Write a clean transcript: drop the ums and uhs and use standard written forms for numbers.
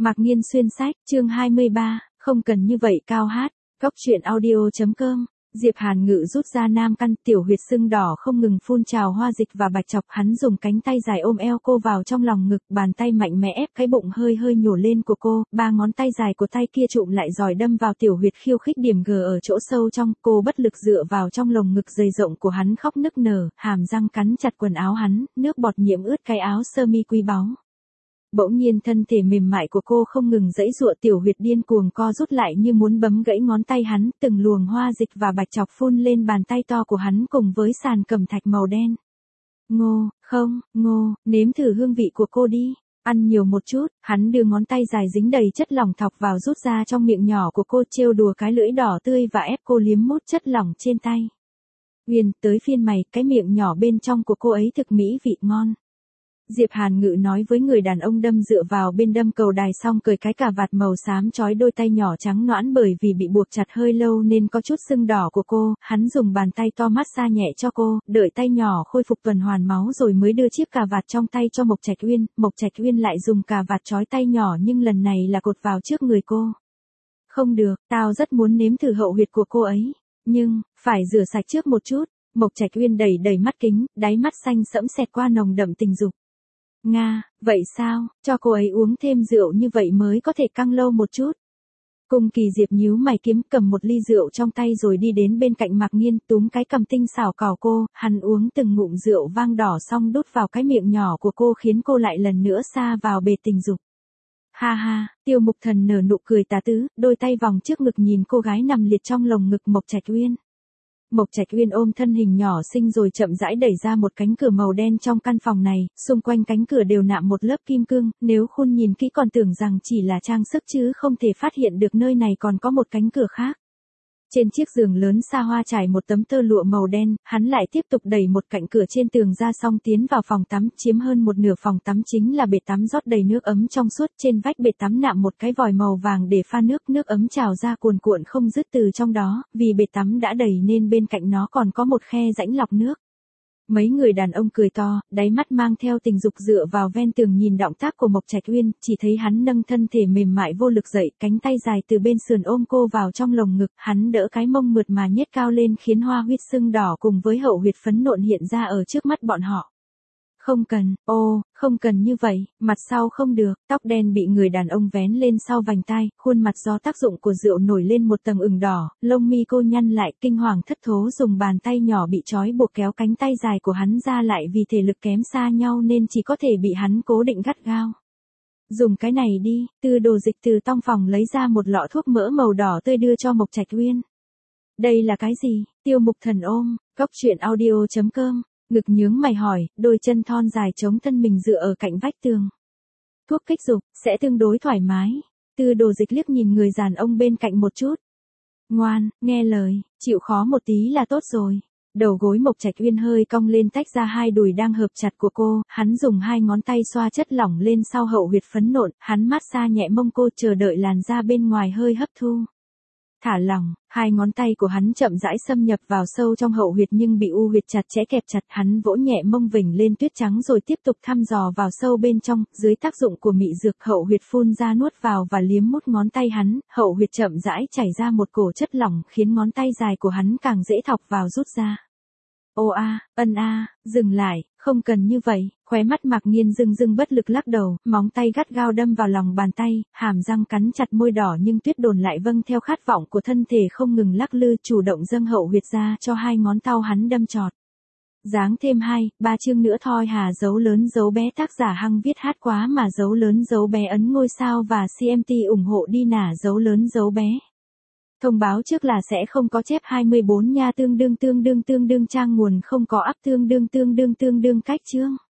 Mạc Nghiên xuyên sách, chương 23, không cần như vậy cao hát, góc truyện audio.com. Diệp Hàn Ngự rút ra nam căn, tiểu huyệt sưng đỏ không ngừng phun trào hoa dịch và bạch chọc, hắn dùng cánh tay dài ôm eo cô vào trong lòng ngực, bàn tay mạnh mẽ ép cái bụng hơi hơi nhổ lên của cô, ba ngón tay dài của tay kia trụm lại giỏi đâm vào tiểu huyệt khiêu khích điểm G ở chỗ sâu trong, cô bất lực dựa vào trong lồng ngực dày rộng của hắn khóc nức nở, hàm răng cắn chặt quần áo hắn, nước bọt nhiễm ướt cái áo sơ mi quý báu. Bỗng nhiên thân thể mềm mại của cô không ngừng giãy giụa, tiểu huyệt điên cuồng co rút lại như muốn bấm gãy ngón tay hắn, từng luồng hoa dịch và bạch chọc phun lên bàn tay to của hắn cùng với sàn cẩm thạch màu đen. Ngô, nếm thử hương vị của cô đi, ăn nhiều một chút, hắn đưa ngón tay dài dính đầy chất lỏng thọc vào rút ra trong miệng nhỏ của cô, trêu đùa cái lưỡi đỏ tươi và ép cô liếm mút chất lỏng trên tay. Uyên, tới phiên mày, cái miệng nhỏ bên trong của cô ấy thực mỹ vị ngon. Diệp Hàn Ngự nói với người đàn ông đâm dựa vào bên đâm cầu đài xong cởi cái cà vạt màu xám trói đôi tay nhỏ trắng nõn bởi vì bị buộc chặt hơi lâu nên có chút sưng đỏ của cô, hắn dùng bàn tay to massage nhẹ cho cô, đợi tay nhỏ khôi phục tuần hoàn máu rồi mới đưa chiếc cà vạt trong tay cho Mộc Trạch Uyên, Mộc Trạch Uyên lại dùng cà vạt trói tay nhỏ nhưng lần này là cột vào trước người cô. Không được, tao rất muốn nếm thử hậu huyệt của cô ấy, nhưng, phải rửa sạch trước một chút, Mộc Trạch Uyên đẩy mắt kính, đáy mắt xanh sẫm xẹt qua nồng đậm tình dục. Nga, vậy sao, cho cô ấy uống thêm rượu như vậy mới có thể căng lâu một chút. Cung Kỳ Diệp nhíu mày kiếm cầm một ly rượu trong tay rồi đi đến bên cạnh Mạc Nghiên túm cái cằm tinh xảo cào cô, hắn uống từng ngụm rượu vang đỏ xong đút vào cái miệng nhỏ của cô khiến cô lại lần nữa sa vào bể tình dục. Ha ha, Tiêu Mục Thần nở nụ cười tà tứ, đôi tay vòng trước ngực nhìn cô gái nằm liệt trong lồng ngực Mộc Trạch Uyên. Mộc Trạch Uyên ôm thân hình nhỏ xinh rồi chậm rãi đẩy ra một cánh cửa màu đen trong căn phòng này, xung quanh cánh cửa đều nạm một lớp kim cương, nếu Khôn nhìn kỹ còn tưởng rằng chỉ là trang sức chứ không thể phát hiện được nơi này còn có một cánh cửa khác. Trên chiếc giường lớn xa hoa trải một tấm tơ lụa màu đen, hắn lại tiếp tục đẩy một cạnh cửa trên tường ra xong tiến vào phòng tắm, chiếm hơn một nửa phòng tắm chính là bể tắm rót đầy nước ấm trong suốt, trên vách bể tắm nạm một cái vòi màu vàng để pha nước, nước ấm trào ra cuồn cuộn không dứt từ trong đó, vì bể tắm đã đầy nên bên cạnh nó còn có một khe rãnh lọc nước. Mấy người đàn ông cười to, đáy mắt mang theo tình dục dựa vào ven tường nhìn động tác của Mộc Trạch Uyên, chỉ thấy hắn nâng thân thể mềm mại vô lực dậy, cánh tay dài từ bên sườn ôm cô vào trong lồng ngực, hắn đỡ cái mông mượt mà nhếch cao lên khiến hoa huyết sưng đỏ cùng với hậu huyệt phấn nộn hiện ra ở trước mắt bọn họ. Không cần như vậy, mặt sau không được, tóc đen bị người đàn ông vén lên sau vành tai, khuôn mặt do tác dụng của rượu nổi lên một tầng ửng đỏ, lông mi cô nhăn lại, kinh hoàng thất thố dùng bàn tay nhỏ bị trói buộc kéo cánh tay dài của hắn ra lại vì thể lực kém xa nhau nên chỉ có thể bị hắn cố định gắt gao. Dùng cái này đi, Từ Đồ Dịch từ trong phòng lấy ra một lọ thuốc mỡ màu đỏ tươi đưa cho Mộc Trạch Uyên. Đây là cái gì? Tiêu Mục Thần ôm, góc truyện audio.com. Ngực nhướng mày hỏi, đôi chân thon dài chống thân mình dựa ở cạnh vách tường. Thuốc kích dục, sẽ tương đối thoải mái. Từ Đồ Dịch liếc nhìn người đàn ông bên cạnh một chút. Ngoan, nghe lời, chịu khó một tí là tốt rồi. Đầu gối Mộc Trạch Uyên hơi cong lên tách ra hai đùi đang hợp chặt của cô, hắn dùng hai ngón tay xoa chất lỏng lên sau hậu huyệt phấn nộn, hắn massage nhẹ mông cô chờ đợi làn da bên ngoài hơi hấp thu. Thả lỏng, hai ngón tay của hắn chậm rãi xâm nhập vào sâu trong hậu huyệt nhưng bị u huyệt chặt chẽ kẹp chặt, hắn vỗ nhẹ mông vểnh lên tuyết trắng rồi tiếp tục thăm dò vào sâu bên trong, dưới tác dụng của mị dược hậu huyệt phun ra nuốt vào và liếm mút ngón tay hắn, hậu huyệt chậm rãi chảy ra một cổ chất lỏng khiến ngón tay dài của hắn càng dễ thọc vào rút ra. Dừng lại, không cần như vậy, khóe mắt Mạc Nghiên dưng bất lực lắc đầu, móng tay gắt gao đâm vào lòng bàn tay, hàm răng cắn chặt môi đỏ nhưng Tuyết Đồn lại vâng theo khát vọng của thân thể không ngừng lắc lư chủ động dâng hậu huyệt ra cho hai ngón tao hắn đâm chọt. Giáng thêm 2-3 chương nữa thôi hà dấu lớn dấu bé tác giả Hăng viết hát quá mà dấu lớn dấu bé ấn ngôi sao và CMT ủng hộ đi nả dấu lớn dấu bé. Thông báo trước là sẽ không có chép 24 nha tương đương trang nguồn không có ắp tương đương cách chương.